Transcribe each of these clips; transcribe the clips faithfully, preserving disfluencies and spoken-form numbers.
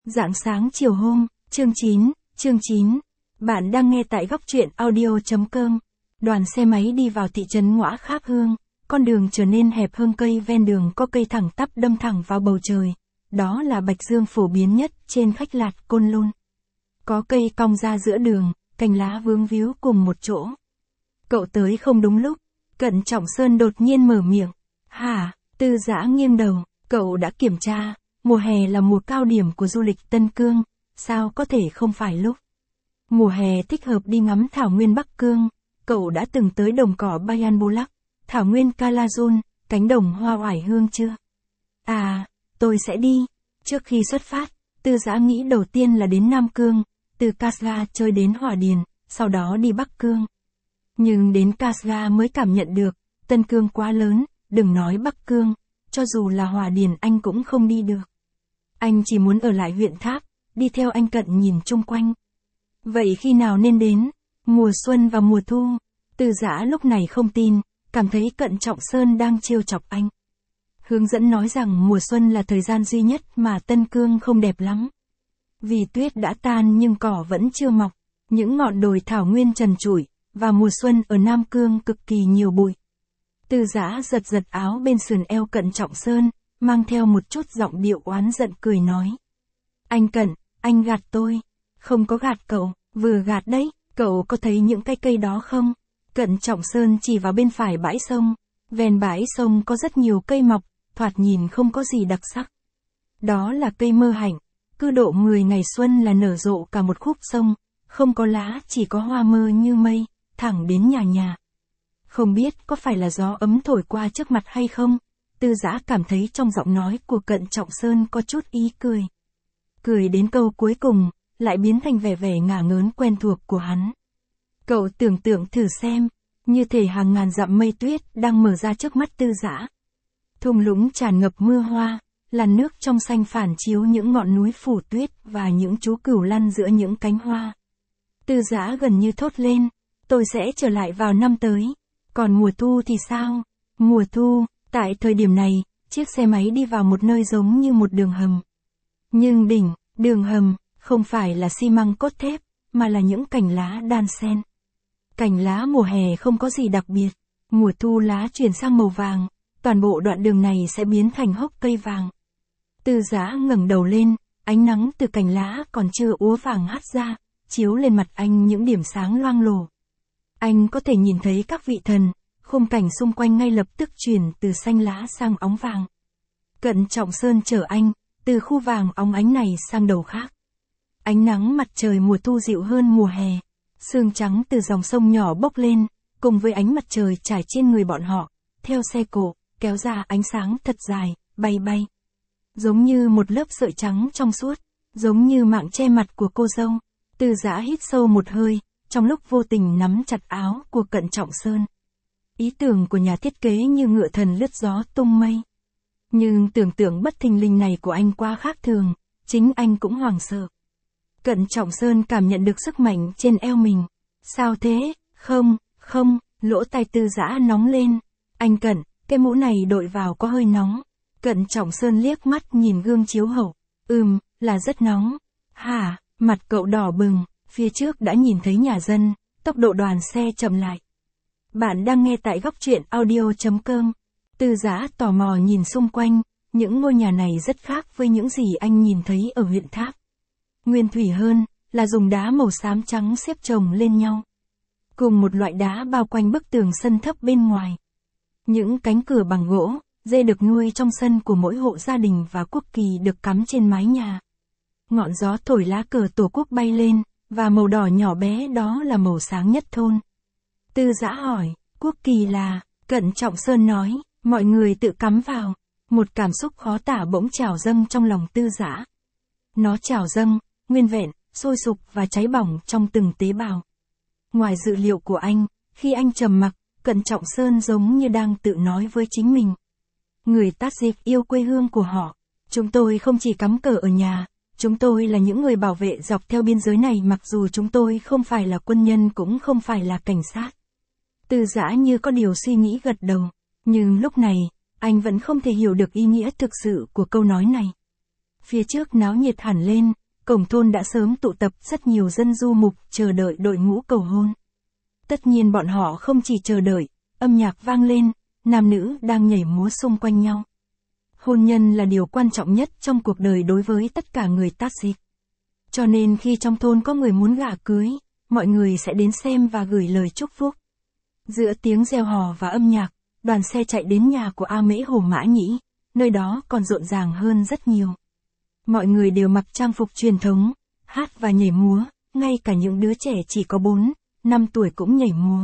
Rạng sáng chiều hôm, chương chín, chương chín. Bạn đang nghe tại góc truyện audio.com. Đoàn xe máy đi vào thị trấn Ngõa Kháp Hương, con đường trở nên hẹp hơn, cây ven đường có cây thẳng tắp đâm thẳng vào bầu trời. Đó là bạch dương phổ biến nhất trên Khách Lạt, Côn Lôn. Có cây cong ra giữa đường, cành lá vướng víu cùng một chỗ. Cậu tới không đúng lúc, Cận Trọng Sơn đột nhiên mở miệng. Hả? Tư Dã nghiêng đầu, cậu đã kiểm tra. Mùa hè là mùa cao điểm của du lịch Tân Cương, sao có thể không phải lúc? Mùa hè thích hợp đi ngắm thảo nguyên Bắc Cương, cậu đã từng tới đồng cỏ Bayan Bulak, thảo nguyên Kalajun, cánh đồng hoa oải hương chưa? À, tôi sẽ đi. Trước khi xuất phát, Tư Dã nghĩ đầu tiên là đến Nam Cương, từ Kasga chơi đến Hỏa Điền, sau đó đi Bắc Cương. Nhưng đến Kasga mới cảm nhận được, Tân Cương quá lớn, đừng nói Bắc Cương, cho dù là Hỏa Điền anh cũng không đi được. Anh chỉ muốn ở lại huyện Tháp, đi theo anh Cận nhìn chung quanh. Vậy khi nào nên đến? Mùa xuân và mùa thu. Tư Dã lúc này không tin, cảm thấy Cận Trọng Sơn đang trêu chọc anh. Hướng dẫn nói rằng mùa xuân là thời gian duy nhất mà Tân Cương không đẹp lắm. Vì tuyết đã tan nhưng cỏ vẫn chưa mọc, những ngọn đồi thảo nguyên trần trụi, và mùa xuân ở Nam Cương cực kỳ nhiều bụi. Tư Dã giật giật áo bên sườn eo Cận Trọng Sơn, mang theo một chút giọng điệu oán giận cười nói. Anh Cận, anh gạt tôi. Không có gạt cậu, vừa gạt đấy, cậu có thấy những cái cây đó không? Cận Trọng Sơn chỉ vào bên phải bãi sông, ven bãi sông có rất nhiều cây mọc, thoạt nhìn không có gì đặc sắc. Đó là cây mơ hạnh, cứ độ mười ngày xuân là nở rộ cả một khúc sông, không có lá chỉ có hoa mơ như mây, thẳng đến nhà nhà. Không biết có phải là gió ấm thổi qua trước mặt hay không? Tư Dã cảm thấy trong giọng nói của Cận Trọng Sơn có chút ý cười. Cười đến câu cuối cùng, lại biến thành vẻ vẻ ngả ngớn quen thuộc của hắn. Cậu tưởng tượng thử xem, như thể hàng ngàn dặm mây tuyết đang mở ra trước mắt Tư Dã. Thung lũng tràn ngập mưa hoa, làn nước trong xanh phản chiếu những ngọn núi phủ tuyết và những chú cừu lăn giữa những cánh hoa. Tư Dã gần như thốt lên, tôi sẽ trở lại vào năm tới. Còn mùa thu thì sao? Mùa thu, tại thời điểm này, chiếc xe máy đi vào một nơi giống như một đường hầm. Nhưng đỉnh, đường hầm, không phải là xi măng cốt thép, mà là những cành lá đan xen. Cành lá mùa hè không có gì đặc biệt, mùa thu lá chuyển sang màu vàng, toàn bộ đoạn đường này sẽ biến thành hốc cây vàng. Tư Dã ngẩng đầu lên, ánh nắng từ cành lá còn chưa úa vàng hắt ra, chiếu lên mặt anh những điểm sáng loang lổ. Anh có thể nhìn thấy các vị thần, khung cảnh xung quanh ngay lập tức chuyển từ xanh lá sang óng vàng. Cận Trọng Sơn chở anh, từ khu vàng óng ánh này sang đầu khác. Ánh nắng mặt trời mùa thu dịu hơn mùa hè, sương trắng từ dòng sông nhỏ bốc lên, cùng với ánh mặt trời trải trên người bọn họ, theo xe cộ, kéo ra ánh sáng thật dài, bay bay. Giống như một lớp sợi trắng trong suốt, giống như mạng che mặt của cô dâu. Tư Dã hít sâu một hơi, trong lúc vô tình nắm chặt áo của Cận Trọng Sơn. Ý tưởng của nhà thiết kế như ngựa thần lướt gió tung mây. Nhưng tưởng tượng bất thình lình này của anh quá khác thường, chính anh cũng hoảng sợ. Cận Trọng Sơn cảm nhận được sức mạnh trên eo mình. Sao thế? Không, không, lỗ tai Tư Dã nóng lên. Anh Cận, cái mũ này đội vào có hơi nóng. Cận Trọng Sơn liếc mắt nhìn gương chiếu hậu. Ừm, là rất nóng. Hả? Mặt cậu đỏ bừng, phía trước đã nhìn thấy nhà dân, tốc độ đoàn xe chậm lại. Bạn đang nghe tại góc truyện audio.com. Tư Dã tò mò nhìn xung quanh, những ngôi nhà này rất khác với những gì anh nhìn thấy ở huyện Tháp. Nguyên thủy hơn, là dùng đá màu xám trắng xếp chồng lên nhau. Cùng một loại đá bao quanh bức tường sân thấp bên ngoài. Những cánh cửa bằng gỗ, dê được nuôi trong sân của mỗi hộ gia đình và quốc kỳ được cắm trên mái nhà. Ngọn gió thổi lá cờ tổ quốc bay lên, và màu đỏ nhỏ bé đó là màu sáng nhất thôn. Tư Dã hỏi, quốc kỳ là, Cận Trọng Sơn nói, mọi người tự cắm vào. Một cảm xúc khó tả bỗng trào dâng trong lòng Tư Dã. Nó trào dâng, nguyên vẹn, sôi sục và cháy bỏng trong từng tế bào. Ngoài dự liệu của anh, khi anh trầm mặc, Cận Trọng Sơn giống như đang tự nói với chính mình. Người Tajik yêu quê hương của họ. Chúng tôi không chỉ cắm cờ ở nhà, chúng tôi là những người bảo vệ dọc theo biên giới này mặc dù chúng tôi không phải là quân nhân cũng không phải là cảnh sát. Tư Dã như có điều suy nghĩ gật đầu, nhưng lúc này, anh vẫn không thể hiểu được ý nghĩa thực sự của câu nói này. Phía trước náo nhiệt hẳn lên, cổng thôn đã sớm tụ tập rất nhiều dân du mục chờ đợi đội ngũ cầu hôn. Tất nhiên bọn họ không chỉ chờ đợi, âm nhạc vang lên, nam nữ đang nhảy múa xung quanh nhau. Hôn nhân là điều quan trọng nhất trong cuộc đời đối với tất cả người Tajik. Cho nên khi trong thôn có người muốn gả cưới, mọi người sẽ đến xem và gửi lời chúc phúc. Giữa tiếng reo hò và âm nhạc, đoàn xe chạy đến nhà của A Mễ Hồ Mã Nhĩ, nơi đó còn rộn ràng hơn rất nhiều. Mọi người đều mặc trang phục truyền thống, hát và nhảy múa, ngay cả những đứa trẻ chỉ có bốn, năm tuổi cũng nhảy múa.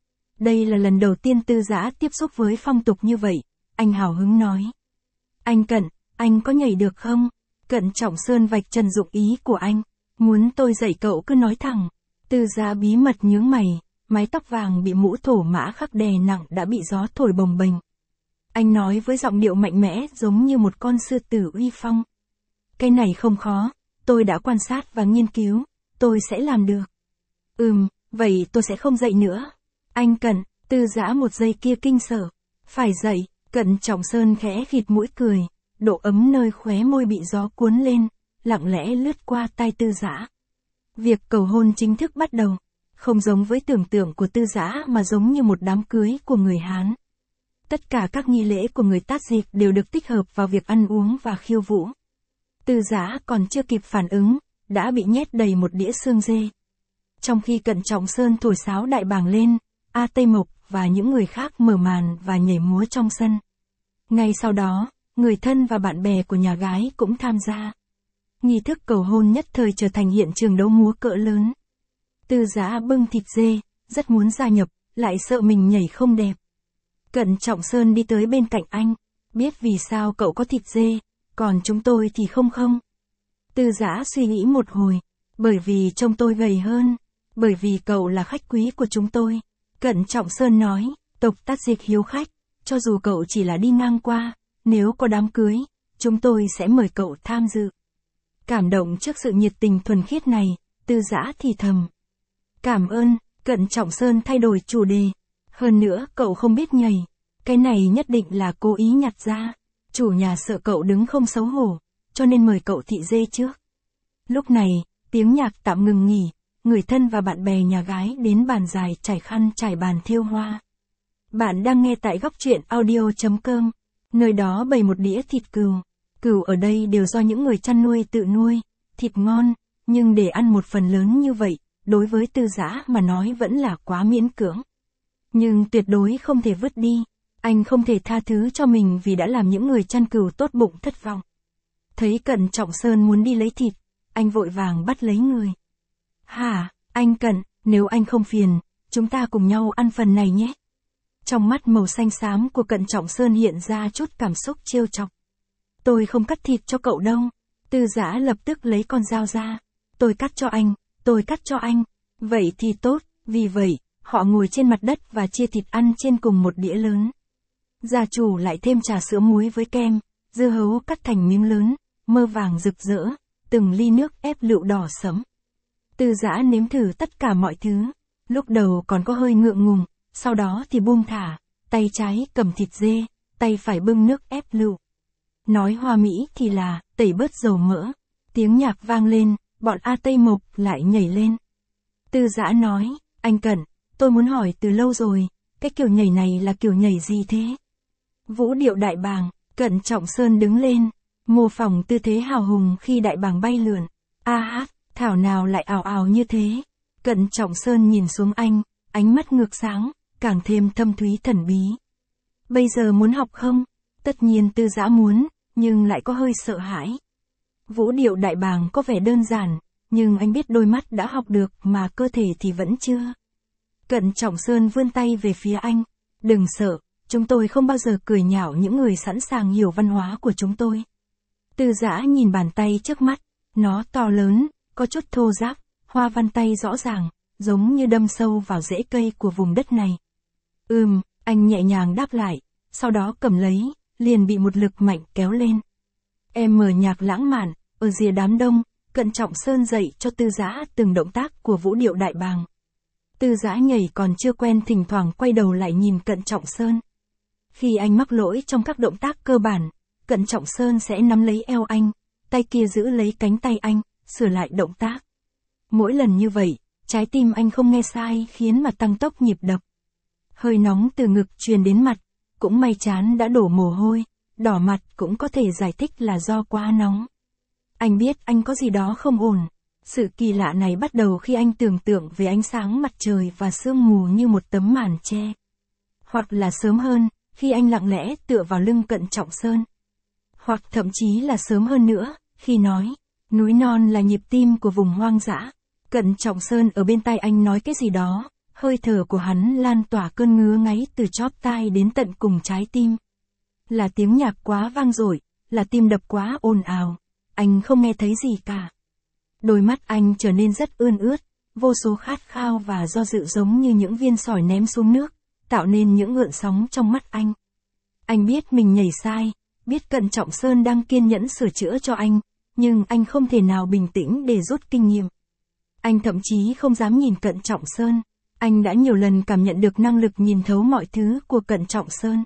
Đây là lần đầu tiên Tư Dã tiếp xúc với phong tục như vậy, anh hào hứng nói. Anh Cận, anh có nhảy được không? Cận Trọng Sơn vạch trần dụng ý của anh, muốn tôi dạy cậu cứ nói thẳng. Tư Dã bí mật nhướng mày, mái tóc vàng bị mũ thổ mã khắc đè nặng đã bị gió thổi bồng bềnh. Anh nói với giọng điệu mạnh mẽ giống như một con sư tử uy phong. Cái này không khó, tôi đã quan sát và nghiên cứu, tôi sẽ làm được. Ừm, vậy tôi sẽ không dạy nữa. Anh Cận, Tư Dã một giây kia kinh sợ. Phải dạy, Cận Trọng Sơn khẽ khịt mũi cười, độ ấm nơi khóe môi bị gió cuốn lên, lặng lẽ lướt qua tai Tư Dã. Việc cầu hôn chính thức bắt đầu, không giống với tưởng tượng của Tư Dã mà giống như một đám cưới của người Hán. Tất cả các nghi lễ của người Tajik đều được tích hợp vào việc ăn uống và khiêu vũ. Tư Dã còn chưa kịp phản ứng, đã bị nhét đầy một đĩa xương dê. Trong khi Cận Trọng Sơn thổi sáo đại bàng lên, A Tây Mộc và những người khác mở màn và nhảy múa trong sân. Ngay sau đó, người thân và bạn bè của nhà gái cũng tham gia. Nghi thức cầu hôn nhất thời trở thành hiện trường đấu múa cỡ lớn. Tư Dã bưng thịt dê, rất muốn gia nhập, lại sợ mình nhảy không đẹp. Cận Trọng Sơn đi tới bên cạnh anh, biết vì sao cậu có thịt dê, còn chúng tôi thì không không. Tư Dã suy nghĩ một hồi, bởi vì trông tôi gầy hơn, bởi vì cậu là khách quý của chúng tôi. Cận Trọng Sơn nói, tộc Tajik hiếu khách, cho dù cậu chỉ là đi ngang qua, nếu có đám cưới, chúng tôi sẽ mời cậu tham dự. Cảm động trước sự nhiệt tình thuần khiết này, Tư Dã thì thầm. Cảm ơn, Cận Trọng Sơn thay đổi chủ đề. Hơn nữa cậu không biết nhảy, cái này nhất định là cố ý nhặt ra. Chủ nhà sợ cậu đứng không xấu hổ, cho nên mời cậu thị dê trước. Lúc này, tiếng nhạc tạm ngừng nghỉ, người thân và bạn bè nhà gái đến bàn dài trải khăn trải bàn thêu hoa. Bạn đang nghe tại góc truyện audio chấm com, nơi đó bày một đĩa thịt cừu. Cừu ở đây đều do những người chăn nuôi tự nuôi, thịt ngon, nhưng để ăn một phần lớn như vậy, đối với Tư Dã mà nói vẫn là quá miễn cưỡng. Nhưng tuyệt đối không thể vứt đi, anh không thể tha thứ cho mình vì đã làm những người chăn cừu tốt bụng thất vọng. Thấy Cận Trọng Sơn muốn đi lấy thịt, anh vội vàng bắt lấy người. Hả, anh Cận, nếu anh không phiền, chúng ta cùng nhau ăn phần này nhé. Trong mắt màu xanh xám của Cận Trọng Sơn hiện ra chút cảm xúc trêu chọc. Tôi không cắt thịt cho cậu đâu. Tư Dã lập tức lấy con dao ra. Tôi cắt cho anh, tôi cắt cho anh. Vậy thì tốt, vì vậy, họ ngồi trên mặt đất và chia thịt ăn trên cùng một đĩa lớn. Gia chủ lại thêm trà sữa muối với kem, dưa hấu cắt thành miếng lớn, mơ vàng rực rỡ, từng ly nước ép lựu đỏ sẫm. Tư Dã nếm thử tất cả mọi thứ, lúc đầu còn có hơi ngượng ngùng, sau đó thì buông thả, tay trái cầm thịt dê, tay phải bưng nước ép lựu. Nói hoa mỹ thì là, tẩy bớt dầu mỡ. Tiếng nhạc vang lên, bọn A Tây Mộc lại nhảy lên. Tư Dã nói, anh Cận, tôi muốn hỏi từ lâu rồi, cái kiểu nhảy này là kiểu nhảy gì thế? Vũ điệu đại bàng. Cận Trọng Sơn đứng lên, mô phỏng tư thế hào hùng khi đại bàng bay lượn. A hát, thảo nào lại ào ào như thế. Cận Trọng Sơn nhìn xuống anh, ánh mắt ngược sáng, càng thêm thâm thúy thần bí. Bây giờ muốn học không? Tất nhiên Tư Dã muốn, nhưng lại có hơi sợ hãi. Vũ điệu đại bàng có vẻ đơn giản, nhưng anh biết đôi mắt đã học được mà cơ thể thì vẫn chưa. Cận Trọng Sơn vươn tay về phía anh. Đừng sợ, chúng tôi không bao giờ cười nhạo những người sẵn sàng hiểu văn hóa của chúng tôi. Tư Dã nhìn bàn tay trước mắt, nó to lớn, có chút thô ráp, hoa văn tay rõ ràng, giống như đâm sâu vào rễ cây của vùng đất này. Ừm, anh nhẹ nhàng đáp lại, sau đó cầm lấy, liền bị một lực mạnh kéo lên. Em mở nhạc lãng mạn, ở rìa đám đông, Cận Trọng Sơn dạy cho Tư Dã từng động tác của vũ điệu đại bàng. Tư Dã nhảy còn chưa quen thỉnh thoảng quay đầu lại nhìn Cận Trọng Sơn. Khi anh mắc lỗi trong các động tác cơ bản, Cận Trọng Sơn sẽ nắm lấy eo anh, tay kia giữ lấy cánh tay anh, sửa lại động tác. Mỗi lần như vậy, trái tim anh không nghe sai khiến mà tăng tốc nhịp đập. Hơi nóng từ ngực truyền đến mặt, cũng may trán đã đổ mồ hôi, đỏ mặt cũng có thể giải thích là do quá nóng. Anh biết anh có gì đó không ổn. Sự kỳ lạ này bắt đầu khi anh tưởng tượng về ánh sáng mặt trời và sương mù như một tấm màn che. Hoặc là sớm hơn, khi anh lặng lẽ tựa vào lưng Cận Trọng Sơn. Hoặc thậm chí là sớm hơn nữa, khi nói, núi non là nhịp tim của vùng hoang dã. Cận Trọng Sơn ở bên tai anh nói cái gì đó, hơi thở của hắn lan tỏa cơn ngứa ngáy từ chóp tai đến tận cùng trái tim. Là tiếng nhạc quá vang dội, là tim đập quá ồn ào, anh không nghe thấy gì cả. Đôi mắt anh trở nên rất ươn ướt, vô số khát khao và do dự giống như những viên sỏi ném xuống nước, tạo nên những gợn sóng trong mắt anh. Anh biết mình nhảy sai, biết Cận Trọng Sơn đang kiên nhẫn sửa chữa cho anh, nhưng anh không thể nào bình tĩnh để rút kinh nghiệm. Anh thậm chí không dám nhìn Cận Trọng Sơn, anh đã nhiều lần cảm nhận được năng lực nhìn thấu mọi thứ của Cận Trọng Sơn.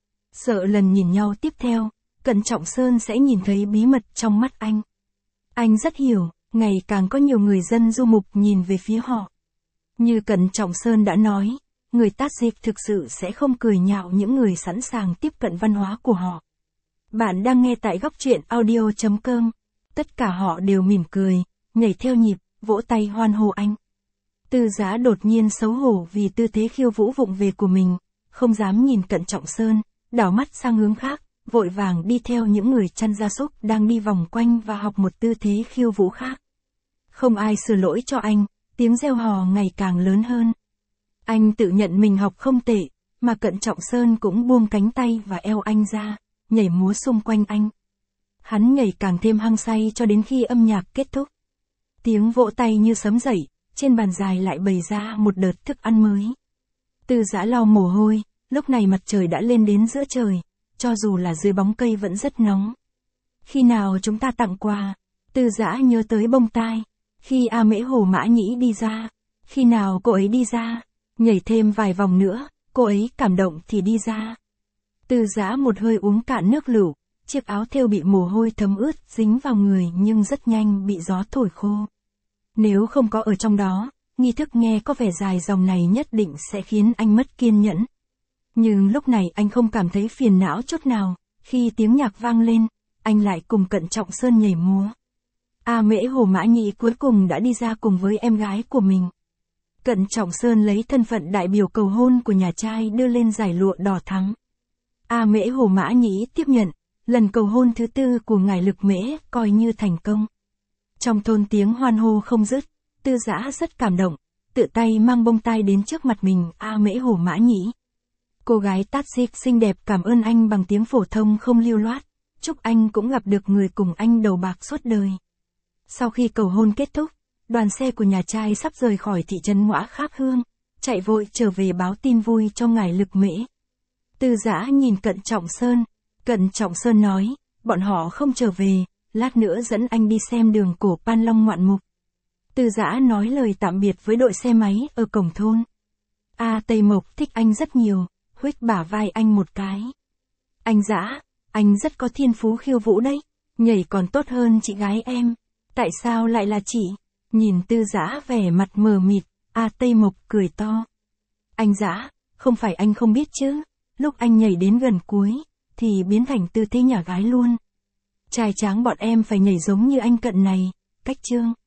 Sợ lần nhìn nhau tiếp theo, Cận Trọng Sơn sẽ nhìn thấy bí mật trong mắt anh. Anh rất hiểu, ngày càng có nhiều người dân du mục nhìn về phía họ. Như Cận Trọng Sơn đã nói, người Tajik thực sự sẽ không cười nhạo những người sẵn sàng tiếp cận văn hóa của họ. Bạn đang nghe tại góc truyện audio chấm com. Tất cả họ đều mỉm cười, nhảy theo nhịp, vỗ tay hoan hô anh. Tư Giã đột nhiên xấu hổ vì tư thế khiêu vũ vụng về của mình, không dám nhìn Cận Trọng Sơn, đảo mắt sang hướng khác, vội vàng đi theo những người chăn gia súc đang đi vòng quanh và học một tư thế khiêu vũ khác. Không ai sửa lỗi cho anh, tiếng reo hò ngày càng lớn hơn. Anh tự nhận mình học không tệ, mà Cận Trọng Sơn cũng buông cánh tay và eo anh ra, nhảy múa xung quanh anh. Hắn nhảy càng thêm hăng say cho đến khi âm nhạc kết thúc. Tiếng vỗ tay như sấm dậy, trên bàn dài lại bày ra một đợt thức ăn mới. Tư Giã lau mồ hôi, lúc này mặt trời đã lên đến giữa trời, cho dù là dưới bóng cây vẫn rất nóng. Khi nào chúng ta tặng quà? Tư Giã nhớ tới bông tai. Khi A Mễ Hồ Mã Nhĩ đi ra. Khi nào cô ấy đi ra? Nhảy thêm vài vòng nữa, cô ấy cảm động thì đi ra. Tư Giã một hơi uống cạn nước lựu, chiếc áo thêu bị mồ hôi thấm ướt dính vào người nhưng rất nhanh bị gió thổi khô. Nếu không có ở trong đó, nghi thức nghe có vẻ dài dòng này nhất định sẽ khiến anh mất kiên nhẫn. Nhưng lúc này anh không cảm thấy phiền não chút nào, khi tiếng nhạc vang lên, anh lại cùng Cận Trọng Sơn nhảy múa. A Mễ Hồ Mã Nhĩ cuối cùng đã đi ra cùng với em gái của mình. Cận Trọng Sơn lấy thân phận đại biểu cầu hôn của nhà trai đưa lên giải lụa đỏ thắm. A Mễ Hồ Mã Nhĩ tiếp nhận, lần cầu hôn thứ tư của ngài Lực Mễ coi như thành công. Trong thôn tiếng hoan hô không dứt, Tư Giã rất cảm động, tự tay mang bông tai đến trước mặt mình A Mễ Hồ Mã Nhĩ. Cô gái Tajik xinh đẹp cảm ơn anh bằng tiếng phổ thông không lưu loát, chúc anh cũng gặp được người cùng anh đầu bạc suốt đời. Sau khi cầu hôn kết thúc, đoàn xe của nhà trai sắp rời khỏi thị trấn Ngõa Kháp Hương, chạy vội trở về báo tin vui cho ngài Lực Mễ. Tư Giã nhìn Cận Trọng Sơn, Cận Trọng Sơn nói, bọn họ không trở về, lát nữa dẫn anh đi xem đường cổ Pan Long ngoạn mục. Tư Giã nói lời tạm biệt với đội xe máy ở cổng thôn. A Tây Mộc thích anh rất nhiều, huých bả vai anh một cái. Anh Giã, anh rất có thiên phú khiêu vũ đấy, nhảy còn tốt hơn chị gái em. Tại sao lại là chị? Nhìn Tư Giã vẻ mặt mờ mịt, A Tây Mộc cười to. Anh Giã, không phải anh không biết chứ, lúc anh nhảy đến gần cuối, thì biến thành tư thế nhà gái luôn. Trai tráng bọn em phải nhảy giống như anh Cận này, cách chương.